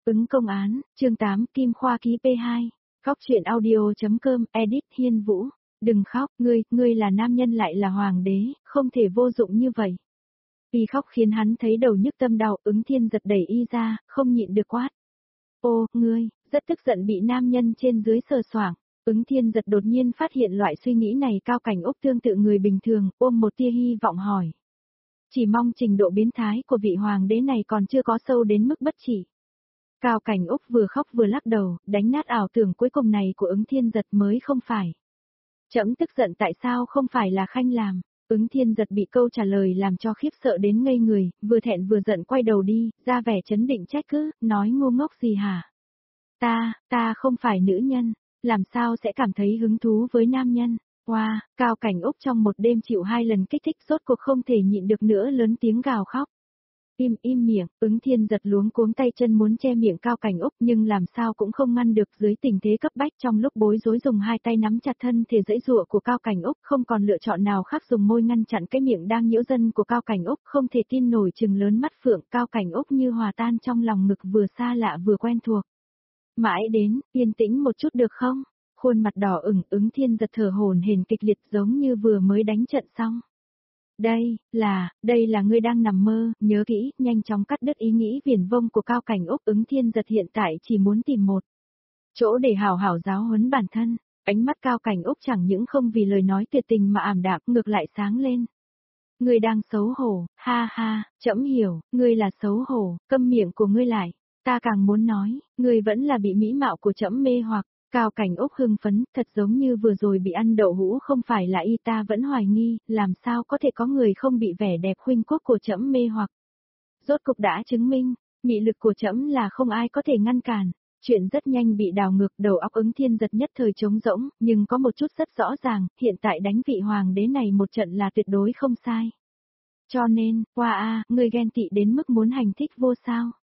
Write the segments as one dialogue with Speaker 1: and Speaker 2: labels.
Speaker 1: Ứng công án, chương 8, Kim Khoa ký P2. Khóc chuyện audio.com, edit Hiên Vũ. Đừng khóc, ngươi là nam nhân lại là hoàng đế, không thể vô dụng như vậy. Y khóc khiến hắn thấy đầu nhức tâm đau, Ứng Thiên giật đẩy y ra, không nhịn được quát. Ô, ngươi, rất tức giận bị nam nhân trên dưới sờ soạng. Ứng Thiên giật đột nhiên phát hiện loại suy nghĩ này Cao Cảnh Úc tương tự người bình thường, ôm một tia hy vọng hỏi. Chỉ mong trình độ biến thái của vị hoàng đế này còn chưa có sâu đến mức bất trị. Cao Cảnh Úc vừa khóc vừa lắc đầu, đánh nát ảo tưởng cuối cùng này của Ứng Thiên giật mới không phải. Trẫm tức giận tại sao không phải là Khanh làm. Ứng Thiên giật bị câu trả lời làm cho khiếp sợ đến ngây người, vừa thẹn vừa giận quay đầu đi, ra vẻ chấn định trách cứ, nói ngu ngốc gì hả? Ta không phải nữ nhân, làm sao sẽ cảm thấy hứng thú với nam nhân? Wow, Cao Cảnh Úc trong một đêm chịu 2 lần kích thích rốt cuộc không thể nhịn được nữa lớn tiếng gào khóc. Im miệng, Ứng Thiên giật luống cuống tay chân muốn che miệng Cao Cảnh Úc nhưng làm sao cũng không ngăn được dưới tình thế cấp bách trong lúc bối rối dùng 2 tay nắm chặt thân thể dãy dụa của Cao Cảnh Úc không còn lựa chọn nào khác dùng môi ngăn chặn cái miệng đang nhiễu dân của Cao Cảnh Úc không thể tin nổi trừng lớn mắt phượng Cao Cảnh Úc như hòa tan trong lòng ngực vừa xa lạ vừa quen thuộc. Mãi đến, yên tĩnh một chút được không? Khuôn mặt đỏ ửng Ứng Thiên giật thở hổn hển kịch liệt giống như vừa mới đánh trận xong. Đây là ngươi đang nằm mơ, nhớ kỹ, nhanh chóng cắt đứt ý nghĩ viển vông của Cao Cảnh Úc Ứng Thiên giật hiện tại chỉ muốn tìm một chỗ để hảo hảo giáo huấn bản thân, ánh mắt Cao Cảnh Úc chẳng những không vì lời nói tuyệt tình mà ảm đạm ngược lại sáng lên. Ngươi đang xấu hổ, ha, trẫm hiểu, ngươi là xấu hổ, câm miệng của ngươi lại, ta càng muốn nói, ngươi vẫn là bị mỹ mạo của trẫm mê hoặc. Cao Cảnh Úc hưng phấn, thật giống như vừa rồi bị ăn đậu hũ không phải là y ta vẫn hoài nghi, làm sao có thể có người không bị vẻ đẹp khuynh quốc của trẫm mê hoặc. Rốt cục đã chứng minh, mị lực của trẫm là không ai có thể ngăn cản. Chuyện rất nhanh bị đảo ngược đầu óc Ứng Thiên giật nhất thời trống rỗng, nhưng có một chút rất rõ ràng, hiện tại đánh vị hoàng đế này một trận là tuyệt đối không sai. Cho nên, ngươi ghen tị đến mức muốn hành thích vô sao?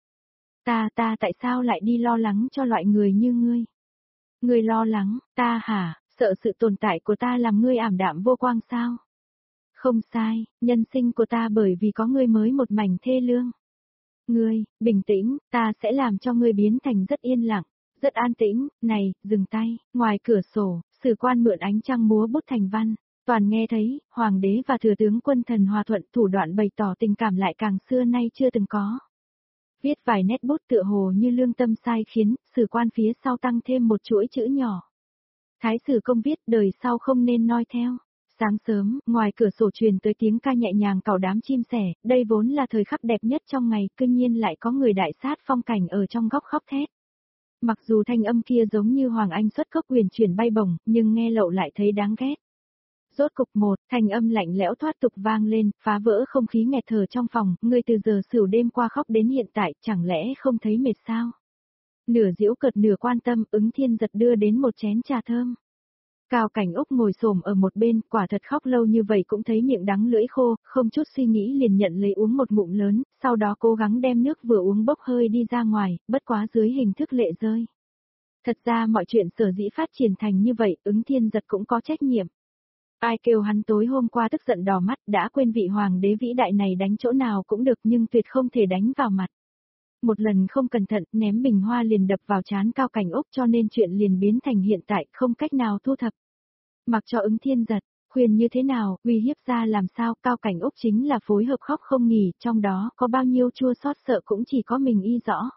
Speaker 1: Ta tại sao lại đi lo lắng cho loại người như ngươi? Ngươi lo lắng, ta hả, sợ sự tồn tại của ta làm ngươi ảm đạm vô quang sao? Không sai, nhân sinh của ta bởi vì có ngươi mới một mảnh thê lương. Ngươi, bình tĩnh, ta sẽ làm cho ngươi biến thành rất yên lặng, rất an tĩnh, này, dừng tay, ngoài cửa sổ, sử quan mượn ánh trăng múa bút thành văn, toàn nghe thấy, hoàng đế và thừa tướng quân thần hòa thuận thủ đoạn bày tỏ tình cảm lại càng xưa nay chưa từng có. Viết vài nét bút tựa hồ như lương tâm sai khiến, sử quan phía sau tăng thêm một chuỗi chữ nhỏ. Thái sử công viết đời sau không nên noi theo. Sáng sớm, ngoài cửa sổ truyền tới tiếng ca nhẹ nhàng cào đám chim sẻ, đây vốn là thời khắc đẹp nhất trong ngày, cư nhiên lại có người đại sát phong cảnh ở trong góc khóc thét. Mặc dù thanh âm kia giống như Hoàng Anh xuất cốc huyền chuyển bay bổng, nhưng nghe lậu lại thấy đáng ghét. Rốt cục một, thanh âm lạnh lẽo thoát tục vang lên, phá vỡ không khí nghẹt thở trong phòng, ngươi từ giờ sửu đêm qua khóc đến hiện tại, chẳng lẽ không thấy mệt sao? Nửa giễu cợt nửa quan tâm, Ứng Thiên giật đưa đến một chén trà thơm. Cao Cảnh Úc ngồi xổm ở một bên, quả thật khóc lâu như vậy cũng thấy miệng đắng lưỡi khô, không chút suy nghĩ liền nhận lấy uống một ngụm lớn, sau đó cố gắng đem nước vừa uống bốc hơi đi ra ngoài, bất quá dưới hình thức lệ rơi. Thật ra mọi chuyện sở dĩ phát triển thành như vậy, Ứng Thiên giật cũng có trách nhiệm. Ai kêu hắn tối hôm qua tức giận đỏ mắt đã quên vị hoàng đế vĩ đại này đánh chỗ nào cũng được nhưng tuyệt không thể đánh vào mặt. Một lần không cẩn thận ném bình hoa liền đập vào trán Cao Cảnh Úc cho nên chuyện liền biến thành hiện tại không cách nào thu thập. Mặc cho Ứng Thiên giật, khuyên như thế nào, uy hiếp ra làm sao Cao Cảnh Úc chính là phối hợp khóc không nghỉ, trong đó có bao nhiêu chua xót sợ cũng chỉ có mình y rõ.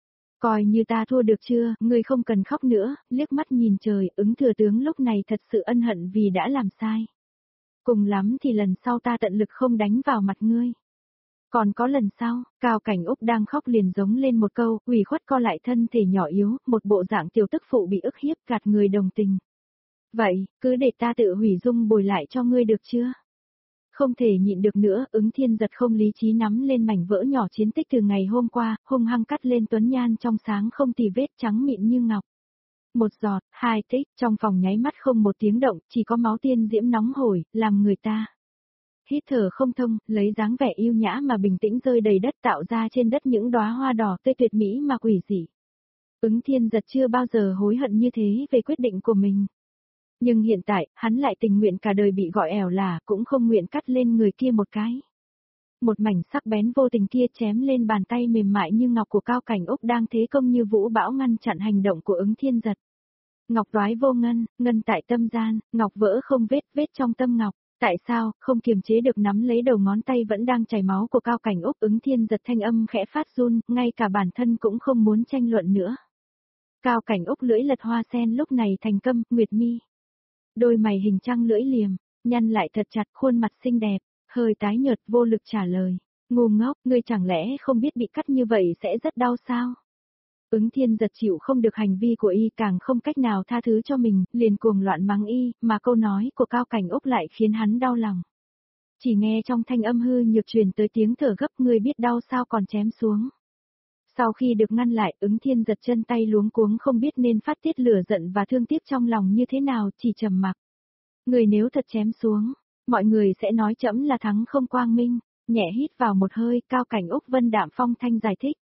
Speaker 1: Coi như ta thua được chưa, ngươi không cần khóc nữa, liếc mắt nhìn trời, Ứng thừa tướng lúc này thật sự ân hận vì đã làm sai. Cùng lắm thì lần sau ta tận lực không đánh vào mặt ngươi. Còn có lần sau, Cao Cảnh Úc đang khóc liền giống lên một câu, ủy khuất co lại thân thể nhỏ yếu, một bộ dạng tiểu tức phụ bị ức hiếp gạt người đồng tình. Vậy, cứ để ta tự hủy dung bồi lại cho ngươi được chưa? Không thể nhịn được nữa, Ứng Thiên giật không lý trí nắm lên mảnh vỡ nhỏ chiến tích từ ngày hôm qua, hung hăng cắt lên tuấn nhan trong sáng không tì vết trắng mịn như ngọc. Một giọt, 2 tích, trong phòng nháy mắt không một tiếng động, chỉ có máu tiên diễm nóng hổi, làm người ta hít thở không thông, lấy dáng vẻ yêu nhã mà bình tĩnh rơi đầy đất tạo ra trên đất những đóa hoa đỏ tươi tuyệt mỹ mà quỷ dị. Ứng Thiên giật chưa bao giờ hối hận như thế về quyết định của mình. Nhưng hiện tại, hắn lại tình nguyện cả đời bị gọi ẻo là, cũng không nguyện cắt lên người kia một cái. một mảnh sắc bén vô tình kia chém lên bàn tay mềm mại như ngọc của Cao Cảnh Úc đang thế công như vũ bão ngăn chặn hành động của Ứng Thiên Giật. Ngọc toái vô ngân, ngân tại tâm gian, ngọc vỡ không vết, vết trong tâm ngọc. Tại sao, không kiềm chế được nắm lấy đầu ngón tay vẫn đang chảy máu của Cao Cảnh Úc. Ứng Thiên Giật thanh âm khẽ phát run, ngay cả bản thân cũng không muốn tranh luận nữa. Cao Cảnh Úc lưỡi lật hoa sen lúc này thành câm, nguyệt mi. Đôi mày hình trăng lưỡi liềm, nhăn lại thật chặt, khuôn mặt xinh đẹp, hơi tái nhợt vô lực trả lời. Ngu ngốc, ngươi chẳng lẽ không biết bị cắt như vậy sẽ rất đau sao? Ứng Thiên Giật chịu không được hành vi của y, càng không cách nào tha thứ cho mình, liền cuồng loạn mắng y, mà câu nói của Cao Cảnh Úc lại khiến hắn đau lòng. Chỉ nghe trong thanh âm hư nhược truyền tới tiếng thở gấp, người biết đau sao còn chém xuống. Sau khi được ngăn lại, Ứng Thiên Giật chân tay luống cuống không biết nên phát tiết lửa giận và thương tiếc trong lòng như thế nào, chỉ trầm mặc. Người nếu thật chém xuống, mọi người sẽ nói trẫm là thắng không quang minh. Nhẹ hít vào một hơi, Cao Cảnh Úc vân đạm phong thanh giải thích.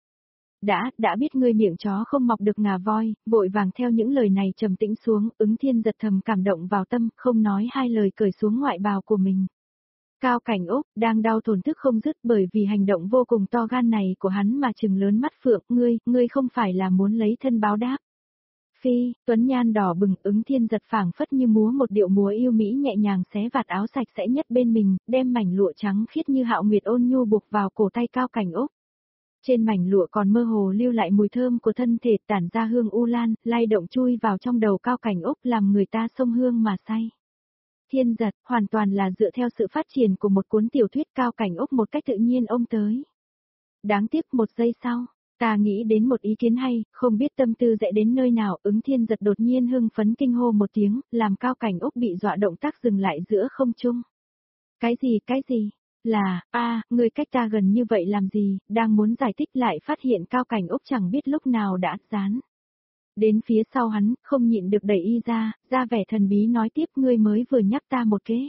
Speaker 1: Đã biết ngươi miệng chó không mọc được ngà voi, vội vàng theo những lời này trầm tĩnh xuống. Ứng Thiên Giật thầm cảm động vào tâm, không nói hai lời cởi xuống ngoại bào của mình. Cao Cảnh Úc đang đau thổn thức không dứt bởi vì hành động vô cùng to gan này của hắn mà trừng lớn mắt phượng. Ngươi không phải là muốn lấy thân báo đáp. Phi, tuấn nhan đỏ bừng. Ứng Thiên Giật phảng phất như múa một điệu múa yêu mỹ nhẹ nhàng xé vạt áo sạch sẽ nhất bên mình, đem mảnh lụa trắng khiết như hạo nguyệt ôn nhu buộc vào cổ tay Cao Cảnh Úc. Trên mảnh lụa còn mơ hồ lưu lại mùi thơm của thân thể, tản ra hương u lan, lay động chui vào trong đầu Cao Cảnh Úc làm người ta xông hương mà say. Thiên Giật, hoàn toàn là dựa theo sự phát triển của một cuốn tiểu thuyết. Cao Cảnh Úc một cách tự nhiên ôm tới. Đáng tiếc một giây sau, ta nghĩ đến một ý kiến hay, không biết tâm tư dễ đến nơi nào. Ứng Thiên Giật đột nhiên hưng phấn kinh hô một tiếng, làm Cao Cảnh Úc bị dọa, động tác dừng lại giữa không trung. Cái gì? Là, người cách ta gần như vậy làm gì? Đang muốn giải thích lại phát hiện Cao Cảnh Úc chẳng biết lúc nào đã dán đến phía sau hắn, không nhịn được đẩy y ra vẻ thần bí nói tiếp, ngươi mới vừa nhắc ta một kế.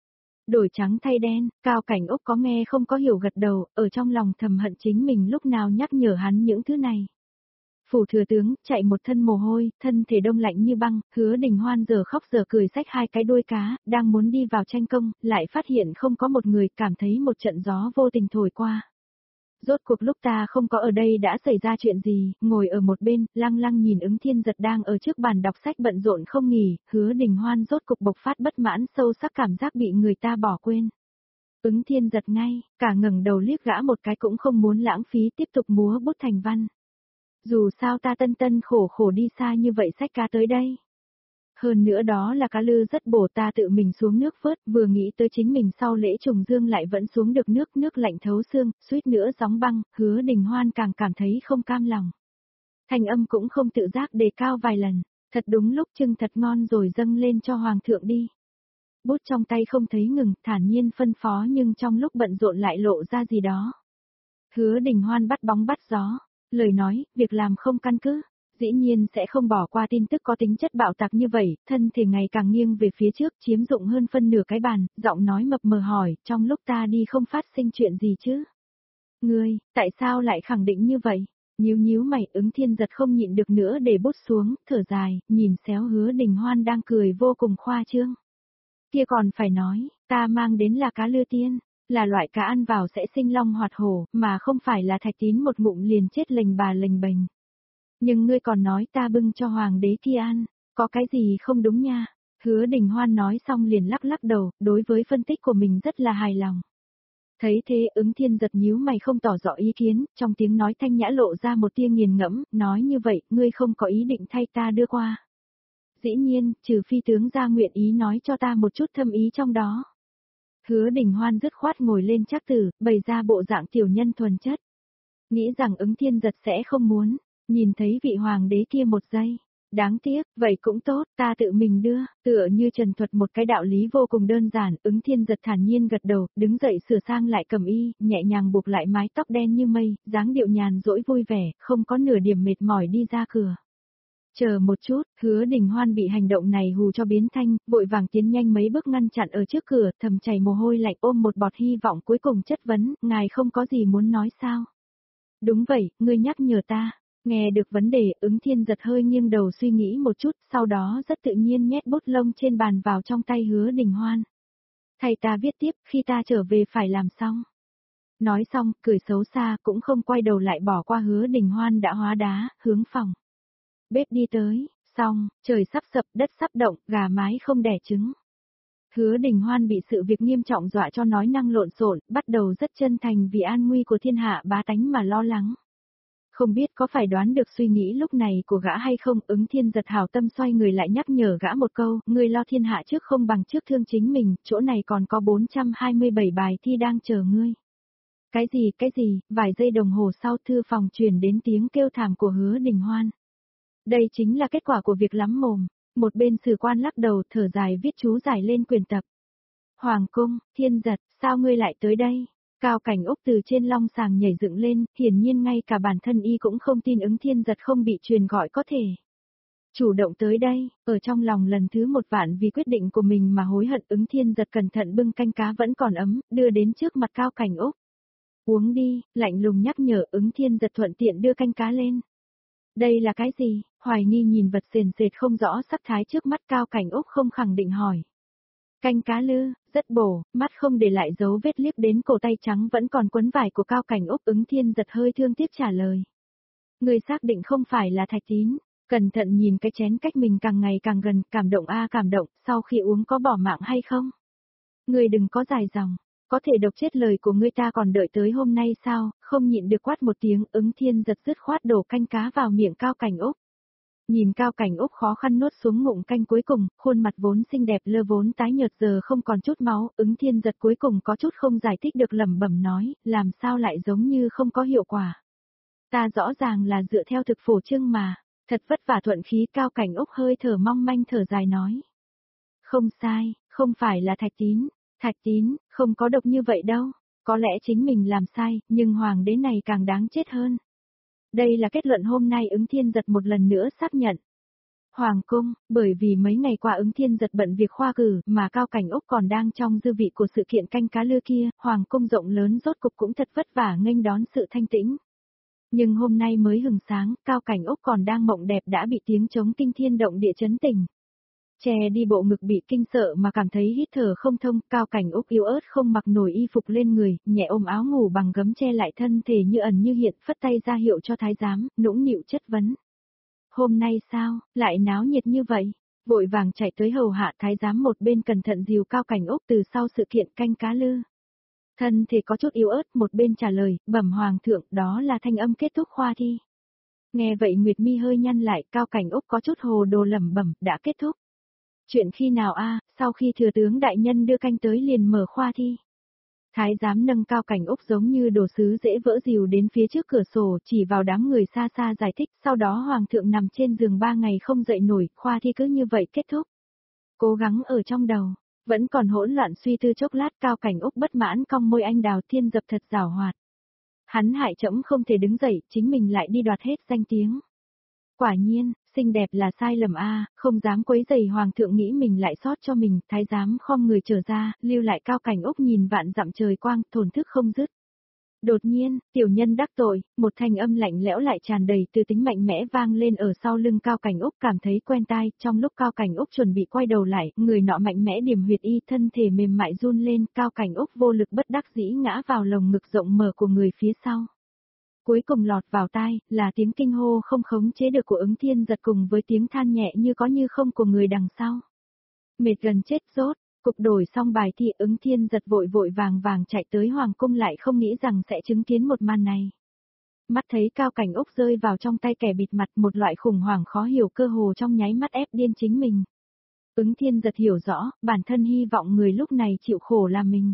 Speaker 1: Đổi trắng thay đen, Cao Cảnh Úc có nghe không có hiểu gật đầu, ở trong lòng thầm hận chính mình lúc nào nhắc nhở hắn những thứ này. Phủ thừa tướng, chạy một thân mồ hôi, thân thể đông lạnh như băng. Hứa Đình Hoan giờ khóc giờ cười xách hai cái đuôi cá, đang muốn đi vào tranh công, lại phát hiện không có một người, cảm thấy một trận gió vô tình thổi qua. Rốt cuộc lúc ta không có ở đây đã xảy ra chuyện gì? Ngồi ở một bên, lăng lăng nhìn Ứng Thiên Giật đang ở trước bàn đọc sách bận rộn không nghỉ. Hứa Đình Hoan rốt cục bộc phát bất mãn, sâu sắc cảm giác bị người ta bỏ quên. Ứng Thiên Giật ngay, cả ngẩng đầu liếc gã một cái cũng không muốn lãng phí, tiếp tục múa bút thành văn. Dù sao ta tân khổ đi xa như vậy xách cá tới đây. Hơn nữa đó là cá lư rất bổ, ta tự mình xuống nước vớt, vừa nghĩ tới chính mình sau lễ trùng dương lại vẫn xuống được nước lạnh thấu xương, suýt nữa gióng băng. Hứa Đình Hoan càng cảm thấy không cam lòng. Thanh âm cũng không tự giác đề cao vài lần, thật đúng lúc trưng thật ngon rồi dâng lên cho hoàng thượng đi. Bút trong tay không thấy ngừng, thản nhiên phân phó, nhưng trong lúc bận rộn lại lộ ra gì đó. Hứa Đình Hoan bắt bóng bắt gió. Lời nói, việc làm không căn cứ, dĩ nhiên sẽ không bỏ qua tin tức có tính chất bạo tạc như vậy. Thân thể ngày càng nghiêng về phía trước, chiếm dụng hơn phân nửa cái bàn, giọng nói mập mờ hỏi, trong lúc ta đi không phát sinh chuyện gì chứ? Ngươi, tại sao lại khẳng định như vậy? Nhíu mày. Ứng Thiên Giật không nhịn được nữa để bút xuống, thở dài, nhìn xéo Hứa Đình Hoan đang cười vô cùng khoa trương. Kia còn phải nói, ta mang đến là cá lư tiên. Là loại cá ăn vào sẽ sinh long hoạt hổ, mà không phải là Thạch Tín một ngụm liền chết lềnh bà lềnh bềnh. Nhưng ngươi còn nói ta bưng cho hoàng đế kia ăn, có cái gì không đúng nha? Hứa Đình Hoan nói xong liền lắc đầu, đối với phân tích của mình rất là hài lòng. Thấy thế, Ứng Thiên Giật nhíu mày không tỏ rõ ý kiến, trong tiếng nói thanh nhã lộ ra một tia nghiền ngẫm, nói như vậy, ngươi không có ý định thay ta đưa qua. Dĩ nhiên, trừ phi tướng gia nguyện ý nói cho ta một chút thâm ý trong đó. Hứa Đình Hoan dứt khoát ngồi lên trác tử, bày ra bộ dạng tiểu nhân thuần chất. Nghĩ rằng Ứng Thiên Giật sẽ không muốn nhìn thấy vị hoàng đế kia một giây. Đáng tiếc, vậy cũng tốt, ta tự mình đưa. Tựa như trần thuật một cái đạo lý vô cùng đơn giản. Ứng Thiên Giật thản nhiên gật đầu, đứng dậy sửa sang lại cẩm y, nhẹ nhàng buộc lại mái tóc đen như mây, dáng điệu nhàn dỗi vui vẻ, không có nửa điểm mệt mỏi đi ra cửa. Chờ một chút, Hứa Đình Hoan bị hành động này hù cho biến thanh, vội vàng tiến nhanh mấy bước ngăn chặn ở trước cửa, thầm chảy mồ hôi lạnh, ôm một bọt hy vọng cuối cùng chất vấn, ngài không có gì muốn nói sao? Đúng vậy, ngươi nhắc nhở ta. Nghe được vấn đề, Ứng Thiên Giật hơi nghiêng đầu suy nghĩ một chút, sau đó rất tự nhiên nhét bút lông trên bàn vào trong tay Hứa Đình Hoan. Thầy ta viết tiếp, khi ta trở về phải làm xong. Nói xong, cười xấu xa cũng không quay đầu lại bỏ qua Hứa Đình Hoan đã hóa đá, hướng phòng. Bếp đi tới, xong, trời sắp sập, đất sắp động, gà mái không đẻ trứng. Hứa Đình Hoan bị sự việc nghiêm trọng dọa cho nói năng lộn xộn, bắt đầu rất chân thành vì an nguy của thiên hạ bá tánh mà lo lắng. Không biết có phải đoán được suy nghĩ lúc này của gã hay không, Ứng Thiên giật hảo tâm xoay người lại nhắc nhở gã một câu, ngươi lo thiên hạ trước không bằng trước thương chính mình, chỗ này còn có 427 bài thi đang chờ ngươi. Cái gì, vài giây đồng hồ sau thư phòng truyền đến tiếng kêu thảm của Hứa Đình Hoan. Đây chính là kết quả của việc lắm mồm. Một bên sử quan lắc đầu thở dài viết chú giải lên quyển tập. Hoàng cung, Thiên giật, sao ngươi lại tới đây? Cao Cảnh Úc từ trên long sàng nhảy dựng lên, hiển nhiên ngay cả bản thân y cũng không tin Ứng Thiên giật không bị truyền gọi có thể. Chủ động tới đây, ở trong lòng lần thứ một vạn vì quyết định của mình mà hối hận. Ứng Thiên giật cẩn thận bưng canh cá vẫn còn ấm, đưa đến trước mặt Cao Cảnh Úc. Uống đi, lạnh lùng nhắc nhở. Ứng Thiên giật thuận tiện đưa canh cá lên. Đây là cái gì? Hoài nghi nhìn vật sền sệt không rõ sắc thái trước mắt. Cao Cảnh Úc không khẳng định hỏi. Canh cá lư, rất bổ, mắt không để lại dấu vết liếc đến cổ tay trắng vẫn còn quấn vải của Cao Cảnh Úc. Ứng Thiên giật hơi thương tiếc trả lời. Người xác định không phải là Thạch Tín. Cẩn thận nhìn cái chén cách mình càng ngày càng gần, cảm động cảm động, sau khi uống có bỏ mạng hay không? Người đừng có dài dòng, có thể độc chết lời của ngươi, ta còn đợi tới hôm nay sao? Không nhịn được quát một tiếng. Ứng Thiên giật dứt khoát đổ canh cá vào miệng Cao Cảnh Úc. Nhìn Cao Cảnh Úc khó khăn nuốt xuống ngụm canh cuối cùng, khuôn mặt vốn xinh đẹp lơ vốn tái nhợt giờ không còn chút máu. Ứng Thiên giật cuối cùng có chút không giải thích được, lẩm bẩm nói, làm sao lại giống như không có hiệu quả. Ta rõ ràng là dựa theo thực phổ trưng mà, thật vất vả thuận khí. Cao Cảnh Úc hơi thở mong manh thở dài nói. Không sai, không phải là Thạch Tín, Thạch Tín, không có độc như vậy đâu, có lẽ chính mình làm sai, nhưng hoàng đế này càng đáng chết hơn. Đây là kết luận hôm nay Ứng Thiên giật một lần nữa xác nhận. Hoàng cung, bởi vì mấy ngày qua Ứng Thiên giật bận việc khoa cử mà Cao Cảnh Úc còn đang trong dư vị của sự kiện canh cá lư kia, hoàng cung rộng lớn rốt cục cũng thật vất vả nghênh đón sự thanh tĩnh. Nhưng hôm nay mới hừng sáng, Cao Cảnh Úc còn đang mộng đẹp đã bị tiếng trống kinh thiên động địa chấn tỉnh. Che đi bộ ngực bị kinh sợ mà cảm thấy hít thở không thông. Cao Cảnh Úc yếu ớt không mặc nổi y phục lên người, nhẹ ôm áo ngủ bằng gấm che lại thân thể như ẩn như hiện, phất tay ra hiệu cho thái giám, nũng nịu chất vấn. Hôm nay sao, lại náo nhiệt như vậy? Vội vàng chạy tới hầu hạ thái giám một bên cẩn thận dìu Cao Cảnh Úc từ sau sự kiện canh cá lư. Thân thể có chút yếu ớt một bên trả lời, bẩm hoàng thượng, đó là thanh âm kết thúc khoa thi. Nghe vậy Nguyệt mi hơi nhăn lại. Cao Cảnh Úc có chút hồ đồ lẩm bẩm, đã kết thúc. Chuyện khi nào sau khi thừa tướng đại nhân đưa canh tới liền mở khoa thi. Thái giám nâng Cao Cảnh Úc giống như đồ sứ dễ vỡ dìu đến phía trước cửa sổ, chỉ vào đám người xa xa giải thích, sau đó hoàng thượng nằm trên giường 3 ngày không dậy nổi, khoa thi cứ như vậy kết thúc. Cố gắng ở trong đầu, vẫn còn hỗn loạn suy tư chốc lát. Cao Cảnh Úc bất mãn cong môi, anh Đào Thiên dập thật giảo hoạt. Hắn hại trẫm không thể đứng dậy, chính mình lại đi đoạt hết danh tiếng. Quả nhiên, xinh đẹp là sai lầm không dám quấy rầy hoàng thượng, nghĩ mình lại sót cho mình. Thái giám khom người trở ra, lưu lại Cao Cảnh Úc nhìn vạn dặm trời quang, thổn thức không dứt. Đột nhiên, tiểu nhân đắc tội, một thanh âm lạnh lẽo lại tràn đầy tư tính mạnh mẽ vang lên ở sau lưng Cao Cảnh Úc, cảm thấy quen tai. Trong lúc Cao Cảnh Úc chuẩn bị quay đầu lại, người nọ mạnh mẽ điểm huyệt y, thân thể mềm mại run lên. Cao Cảnh Úc vô lực bất đắc dĩ ngã vào lồng ngực rộng mở của người phía sau. Cuối cùng lọt vào tai, là tiếng kinh hô không khống chế được của Ứng Thiên giật cùng với tiếng than nhẹ như có như không của người đằng sau. Mệt gần chết rốt, cục đổi xong bài thi. Ứng Thiên giật vội vội vàng vàng chạy tới hoàng cung, lại không nghĩ rằng sẽ chứng kiến một màn này. Mắt thấy Cao Cảnh Úc rơi vào trong tay kẻ bịt mặt, một loại khủng hoảng khó hiểu cơ hồ trong nháy mắt ép điên chính mình. Ứng Thiên giật hiểu rõ, bản thân hy vọng người lúc này chịu khổ là mình.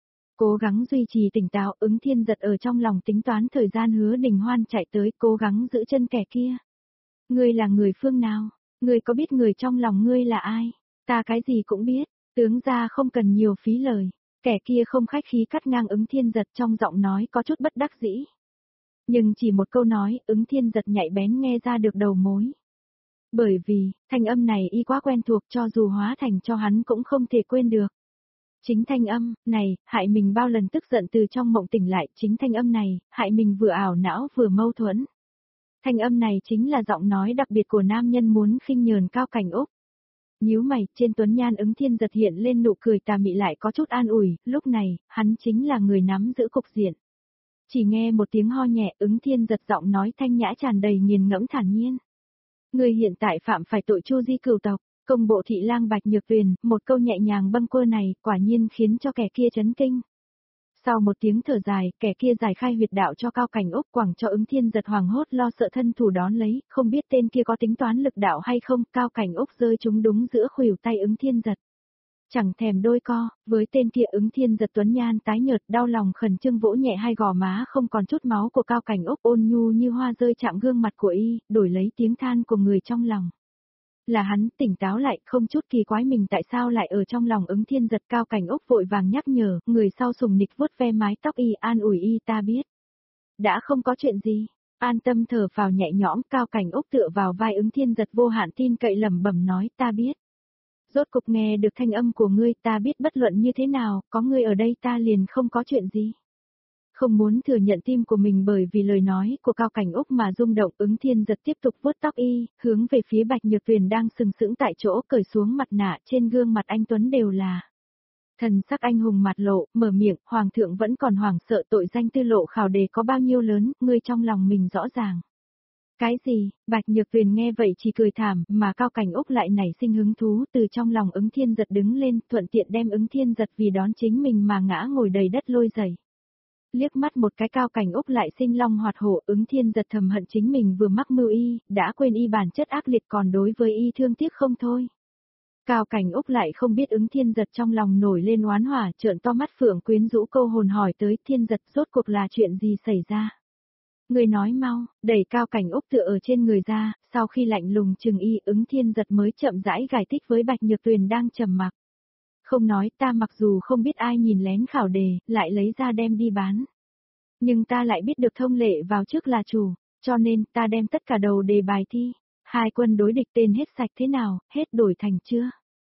Speaker 1: Cố gắng duy trì tỉnh táo, Ứng Thiên giật ở trong lòng tính toán thời gian. Hứa Đình Hoan chạy tới, cố gắng giữ chân kẻ kia. Ngươi là người phương nào? Ngươi có biết người trong lòng ngươi là ai? Ta cái gì cũng biết, tướng gia không cần nhiều phí lời. Kẻ kia không khách khí cắt ngang Ứng Thiên giật, trong giọng nói có chút bất đắc dĩ. Nhưng chỉ một câu nói, Ứng Thiên giật nhạy bén nghe ra được đầu mối. Bởi vì, thanh âm này y quá quen thuộc, cho dù hóa thành cho hắn cũng không thể quên được. Chính thanh âm này, hại mình bao lần tức giận từ trong mộng tỉnh lại, chính thanh âm này, hại mình vừa ảo não vừa mâu thuẫn. Thanh âm này chính là giọng nói đặc biệt của nam nhân muốn khinh nhờn Cao Cảnh Úc. Nhíu mày, trên tuấn nhan Ứng Thiên giật hiện lên nụ cười tà mị lại có chút an ủi, lúc này, hắn chính là người nắm giữ cục diện. Chỉ nghe một tiếng ho nhẹ, Ứng Thiên giật giọng nói thanh nhã tràn đầy nghiền ngẫm thản nhiên. Ngươi hiện tại phạm phải tội chu di cửu tộc, công bộ thị lang Bạch Nhược Tuyền, một câu nhẹ nhàng bâng quơ này, quả nhiên khiến cho kẻ kia chấn kinh. Sau một tiếng thở dài, kẻ kia giải khai huyệt đạo cho Cao Cảnh Úc, quẳng cho Ứng Thiên giật hoàng hốt lo sợ thân thủ đón lấy, không biết tên kia có tính toán lực đạo hay không, Cao Cảnh Úc rơi trúng đúng giữa khuỷu tay Ứng Thiên giật. Chẳng thèm đôi co, với tên kia Ứng Thiên giật tuấn nhan tái nhợt, đau lòng khẩn trương vỗ nhẹ hai gò má không còn chút máu của Cao Cảnh Úc, ôn nhu như hoa rơi chạm gương mặt của y, đổi lấy tiếng than của người trong lòng. Là hắn tỉnh táo lại, không chút kỳ quái mình tại sao lại ở trong lòng Ứng Thiên giật. Cao Cảnh Úc vội vàng nhắc nhở, người sau sùng nịch vuốt ve mái tóc y, an ủi y, ta biết. Đã không có chuyện gì, an tâm thở vào nhẹ nhõm. Cao Cảnh Úc tựa vào vai Ứng Thiên giật vô hạn tin cậy lẩm bẩm nói, ta biết. Rốt cục nghe được thanh âm của ngươi, ta biết bất luận như thế nào, có ngươi ở đây ta liền không có chuyện gì. Không muốn thừa nhận tim của mình bởi vì lời nói của Cao Cảnh Úc mà rung động, Ứng Thiên giật tiếp tục vuốt tóc y, hướng về phía Bạch Nhược Tuyền đang sừng sững tại chỗ, cởi xuống mặt nạ, trên gương mặt anh tuấn đều là thần sắc anh hùng mặt lộ, mở miệng, hoàng thượng vẫn còn hoảng sợ, tội danh tư lộ khảo đề có bao nhiêu lớn, ngươi trong lòng mình rõ ràng. Cái gì? Bạch Nhược Tuyền nghe vậy chỉ cười thảm, mà Cao Cảnh Úc lại nảy sinh hứng thú, từ trong lòng Ứng Thiên giật đứng lên, thuận tiện đem Ứng Thiên giật vì đón chính mình mà ngã ngồi đầy đất lôi giày. Liếc mắt một cái Cao Cảnh Úc lại sinh long hoạt hổ, Ứng Thiên giật thầm hận chính mình vừa mắc mưu y, đã quên y bản chất ác liệt, còn đối với y thương tiếc không thôi. Cao Cảnh Úc lại không biết Ứng Thiên giật trong lòng nổi lên oán hỏa, trợn to mắt phượng quyến rũ câu hồn hỏi tới, Thiên giật rốt cuộc là chuyện gì xảy ra? Người nói mau, đẩy Cao Cảnh Úc tựa ở trên người ra, sau khi lạnh lùng chừng y, Ứng Thiên giật mới chậm rãi giải thích với Bạch Nhược Tuyền đang trầm mặc. Không nói, ta mặc dù không biết ai nhìn lén khảo đề, lại lấy ra đem đi bán. Nhưng ta lại biết được thông lệ vào trước là chủ, cho nên ta đem tất cả đầu đề bài thi. Hai quân đối địch tên hết sạch thế nào, hết đổi thành chưa?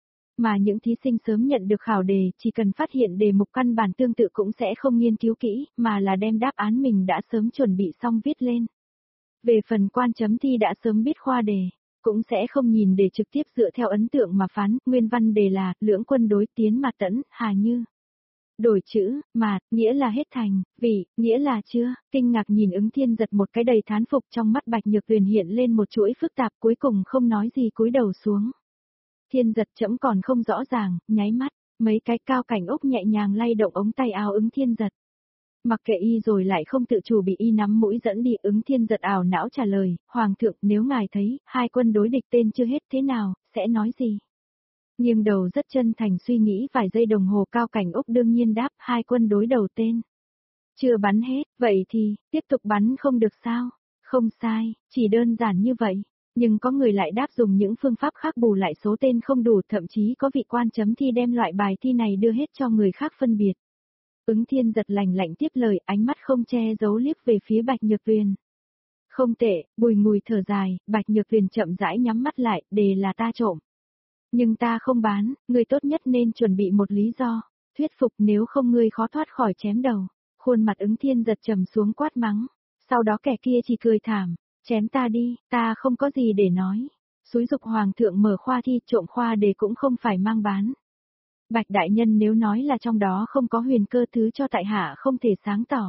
Speaker 1: Mà những thí sinh sớm nhận được khảo đề, chỉ cần phát hiện đề mục căn bản tương tự cũng sẽ không nghiên cứu kỹ, mà là đem đáp án mình đã sớm chuẩn bị xong viết lên. Về phần quan chấm thi đã sớm biết khoa đề, cũng sẽ không nhìn để trực tiếp dựa theo ấn tượng mà phán, nguyên văn đề là, lưỡng quân đối tiến mà tẫn, hà như. Đổi chữ, mạt, nghĩa là hết thành, vị, nghĩa là chưa, kinh ngạc nhìn Ứng Thiên giật một cái đầy thán phục, trong mắt Bạch Nhược Tuyền hiện lên một chuỗi phức tạp, cuối cùng không nói gì cúi đầu xuống. Thiên giật chậm còn không rõ ràng, nháy mắt, mấy cái Cao Cảnh Úc nhẹ nhàng lay động ống tay áo Ứng Thiên giật. Mặc kệ y rồi lại không tự chủ bị y nắm mũi dẫn đi, Ứng Thiên giật ảo não trả lời, Hoàng thượng, nếu ngài thấy, hai quân đối địch tên chưa hết thế nào, sẽ nói gì? Nghiêng đầu rất chân thành suy nghĩ vài giây đồng hồ, Cao Cảnh Úc đương nhiên đáp, hai quân đối đầu tên. Chưa bắn hết, vậy thì, tiếp tục bắn không được sao? Không sai, chỉ đơn giản như vậy. Nhưng có người lại đáp dùng những phương pháp khác bù lại số tên không đủ, thậm chí có vị quan chấm thi đem loại bài thi này đưa hết cho người khác phân biệt. Ứng Thiên giật lạnh lạnh tiếp lời, ánh mắt không che giấu liếc về phía Bạch Nhược Tuyền. Không tệ, bùi ngùi thở dài, Bạch Nhược Tuyền chậm rãi nhắm mắt lại, đề là ta trộm. Nhưng ta không bán, ngươi tốt nhất nên chuẩn bị một lý do, thuyết phục, nếu không ngươi khó thoát khỏi chém đầu. Khuôn mặt Ứng Thiên giật trầm xuống quát mắng, sau đó kẻ kia chỉ cười thảm, chém ta đi, ta không có gì để nói. Xúi dục hoàng thượng mở khoa thi, trộm khoa đề cũng không phải mang bán. Bạch đại nhân nếu nói là trong đó không có huyền cơ, thứ cho tại hạ không thể sáng tỏ.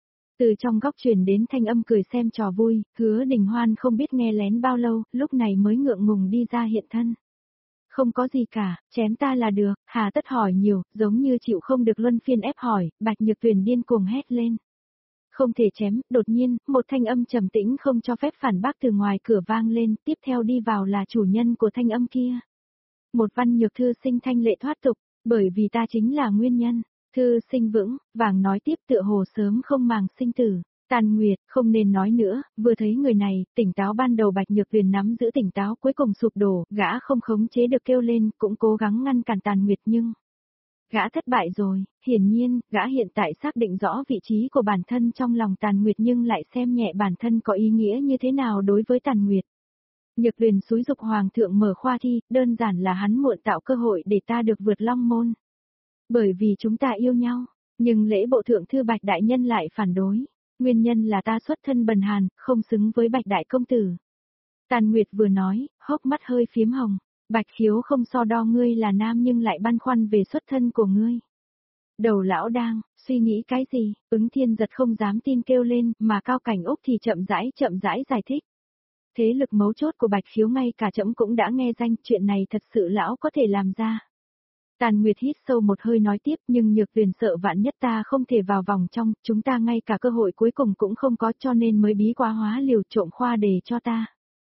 Speaker 1: Từ trong góc truyền đến thanh âm cười xem trò vui, Hứa Đình Hoan không biết nghe lén bao lâu, lúc này mới ngượng ngùng đi ra hiện thân. Không có gì cả, chém ta là được, hà tất hỏi nhiều, giống như chịu không được luân phiên ép hỏi, Bạch Nhược Tuyền điên cuồng hét lên. Không thể chém, đột nhiên, một thanh âm trầm tĩnh không cho phép phản bác từ ngoài cửa vang lên, tiếp theo đi vào là chủ nhân của thanh âm kia. Một văn nhược thư sinh thanh lệ thoát tục, bởi vì ta chính là nguyên nhân. Thư sinh vững, vàng nói tiếp tựa hồ sớm không màng sinh tử. Tàn Nguyệt, không nên nói nữa, vừa thấy người này, tỉnh táo ban đầu Bạch Nhược Tuyền nắm giữ tỉnh táo cuối cùng sụp đổ, gã không khống chế được kêu lên, cũng cố gắng ngăn cản Tàn Nguyệt nhưng... Gã thất bại rồi, hiển nhiên, gã hiện tại xác định rõ vị trí của bản thân trong lòng Tàn Nguyệt nhưng lại xem nhẹ bản thân có ý nghĩa như thế nào đối với Tàn Nguyệt. Nhược Tuyền xúi dục hoàng thượng mở khoa thi, đơn giản là hắn muộn tạo cơ hội để ta được vượt long môn. Bởi vì chúng ta yêu nhau, nhưng lễ bộ thượng thư Bạch đại nhân lại phản đối. Nguyên nhân là ta xuất thân bần hàn, không xứng với Bạch đại công tử. Tàn Nguyệt vừa nói, hốc mắt hơi phiếm hồng. Bạch Khiếu không so đo ngươi là nam nhưng lại băn khoăn về xuất thân của ngươi. Đầu lão đang, suy nghĩ cái gì, Ứng Thiên Giật không dám tin kêu lên, mà Cao Cảnh Úc thì chậm rãi giải thích. Thế lực mấu chốt của Bạch Khiếu ngay cả trẫm cũng đã nghe danh, chuyện này thật sự lão có thể làm ra. Tàn Nguyệt hít sâu một hơi nói tiếp, nhưng Nhược Tuyền sợ vạn nhất ta không thể vào vòng trong, chúng ta ngay cả cơ hội cuối cùng cũng không có, cho nên mới bí quá hóa liều trộm khoa đề cho ta.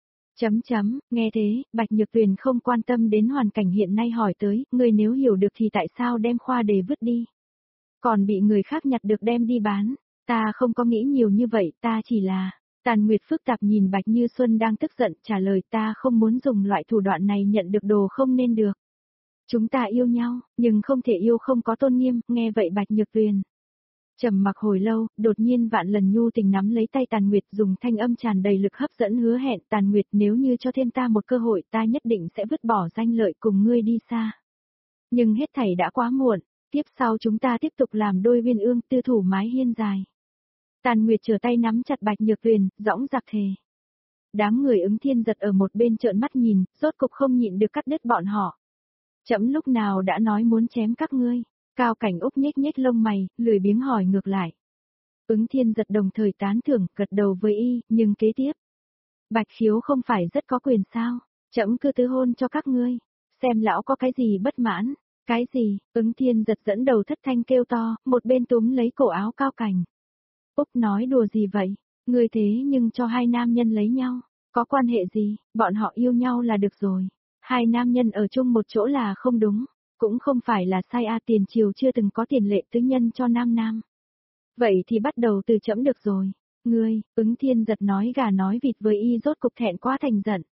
Speaker 1: Nghe thế, Bạch Nhược Tuyền không quan tâm đến hoàn cảnh hiện nay hỏi tới, người nếu hiểu được thì tại sao đem khoa đề vứt đi? Còn bị người khác nhặt được đem đi bán, ta không có nghĩ nhiều như vậy, ta chỉ là... Tàn Nguyệt phức tạp nhìn Bạch Như Xuân đang tức giận, trả lời ta không muốn dùng loại thủ đoạn này nhận được đồ không nên được. Chúng ta yêu nhau, nhưng không thể yêu không có tôn nghiêm, nghe vậy Bạch Nhược Tuyền. Trầm mặc hồi lâu, đột nhiên Vạn Lần nhu tình nắm lấy tay Tàn Nguyệt dùng thanh âm tràn đầy lực hấp dẫn hứa hẹn Tàn Nguyệt nếu như cho thêm ta một cơ hội ta nhất định sẽ vứt bỏ danh lợi cùng ngươi đi xa. Nhưng hết thảy đã quá muộn, tiếp sau chúng ta tiếp tục làm đôi uyên ương tư thủ mái hiên dài. Tàn Nguyệt trở tay nắm chặt Bạch Nhược Tuyền, dõng dạc thề. Đám người Ứng Thiên Giật ở một bên trợn mắt nhìn, rốt cục không nhịn được cắt đứt bọn họ. Trẫm lúc nào đã nói muốn chém các ngươi? Cao Cảnh Úc nhếch lông mày, lười biếng hỏi ngược lại. Ứng Thiên Giật đồng thời tán thưởng, gật đầu với y, nhưng kế tiếp. Bạch Khiếu không phải rất có quyền sao? Trẫm cứ tứ hôn cho các ngươi, xem lão có cái gì bất mãn. Cái gì? Ứng Thiên Giật dẫn đầu thất thanh kêu to, một bên túm lấy cổ áo Cao Cảnh. Úc nói đùa gì vậy? Ngươi thế nhưng cho hai nam nhân lấy nhau, có quan hệ gì, bọn họ yêu nhau là được rồi. Hai nam nhân ở chung một chỗ là không đúng, cũng không phải là sai tiền triều chưa từng có tiền lệ tứ nhân cho nam. Vậy thì bắt đầu từ trẫm được rồi. Ngươi, Ứng Thiên Giật nói gà nói vịt với y rốt cục thẹn quá thành giận.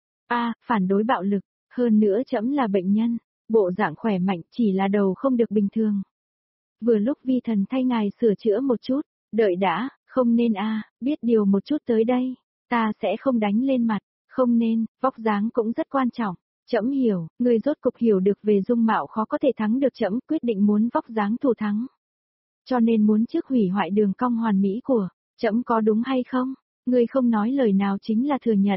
Speaker 1: Phản đối bạo lực, hơn nữa trẫm là bệnh nhân, bộ dạng khỏe mạnh chỉ là đầu không được bình thường. Vừa lúc vi thần thay ngài sửa chữa một chút, đợi đã, không nên biết điều một chút tới đây, ta sẽ không đánh lên mặt, không nên, vóc dáng cũng rất quan trọng. Trẫm hiểu, ngươi rốt cục hiểu được về dung mạo khó có thể thắng được trẫm quyết định muốn vóc dáng thủ thắng. Cho nên muốn trước hủy hoại đường cong hoàn mỹ của trẫm có đúng hay không? Ngươi không nói lời nào chính là thừa nhận.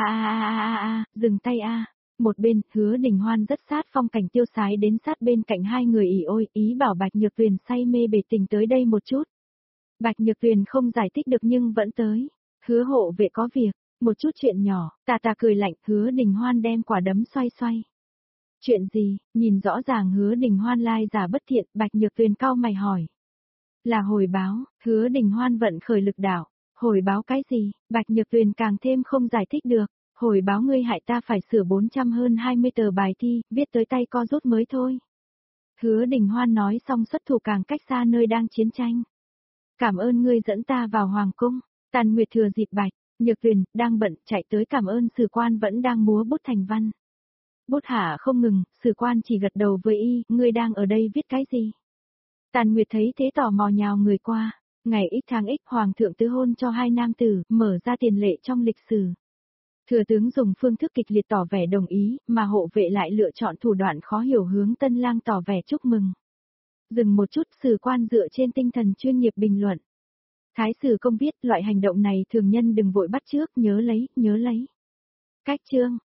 Speaker 1: Dừng tay Một bên, Hứa Đình Hoan rất sát phong cảnh tiêu sái đến sát bên cạnh hai người ỉ ôi, ý bảo Bạch Nhược Tuyền say mê bể tình tới đây một chút. Bạch Nhược Tuyền không giải thích được nhưng vẫn tới. Hứa hộ vệ có việc. Một chút chuyện nhỏ, tà cười lạnh, Hứa Đình Hoan đem quả đấm xoay. Chuyện gì, nhìn rõ ràng Hứa Đình Hoan lai giả bất thiện, Bạch Nhược Tuyền cau mày hỏi. Là hồi báo, Hứa Đình Hoan vận khởi lực đảo. Hồi báo cái gì, Bạch Nhược Tuyền càng thêm không giải thích được. Hồi báo ngươi hại ta phải sửa 420 tờ bài thi, viết tới tay co rút mới thôi. Hứa Đình Hoan nói xong xuất thủ càng cách xa nơi đang chiến tranh. Cảm ơn ngươi dẫn ta vào Hoàng Cung. Tàn Nguyệt thừa dịp Bạch Nhược Tuyền đang bận chạy tới cảm ơn sử quan vẫn đang múa bút thành văn. Bút hạ không ngừng, sử quan chỉ gật đầu với y, ngươi đang ở đây viết cái gì? Tàn Nguyệt thấy thế tò mò nhào người qua, ngày X tháng X hoàng thượng tứ hôn cho hai nam tử, mở ra tiền lệ trong lịch sử. Thừa tướng dùng phương thức kịch liệt tỏ vẻ đồng ý, mà hộ vệ lại lựa chọn thủ đoạn khó hiểu hướng tân lang tỏ vẻ chúc mừng. Dừng một chút, sử quan dựa trên tinh thần chuyên nghiệp bình luận. Thái sử công viết loại hành động này thường nhân đừng vội bắt chước, nhớ lấy. Cách chương.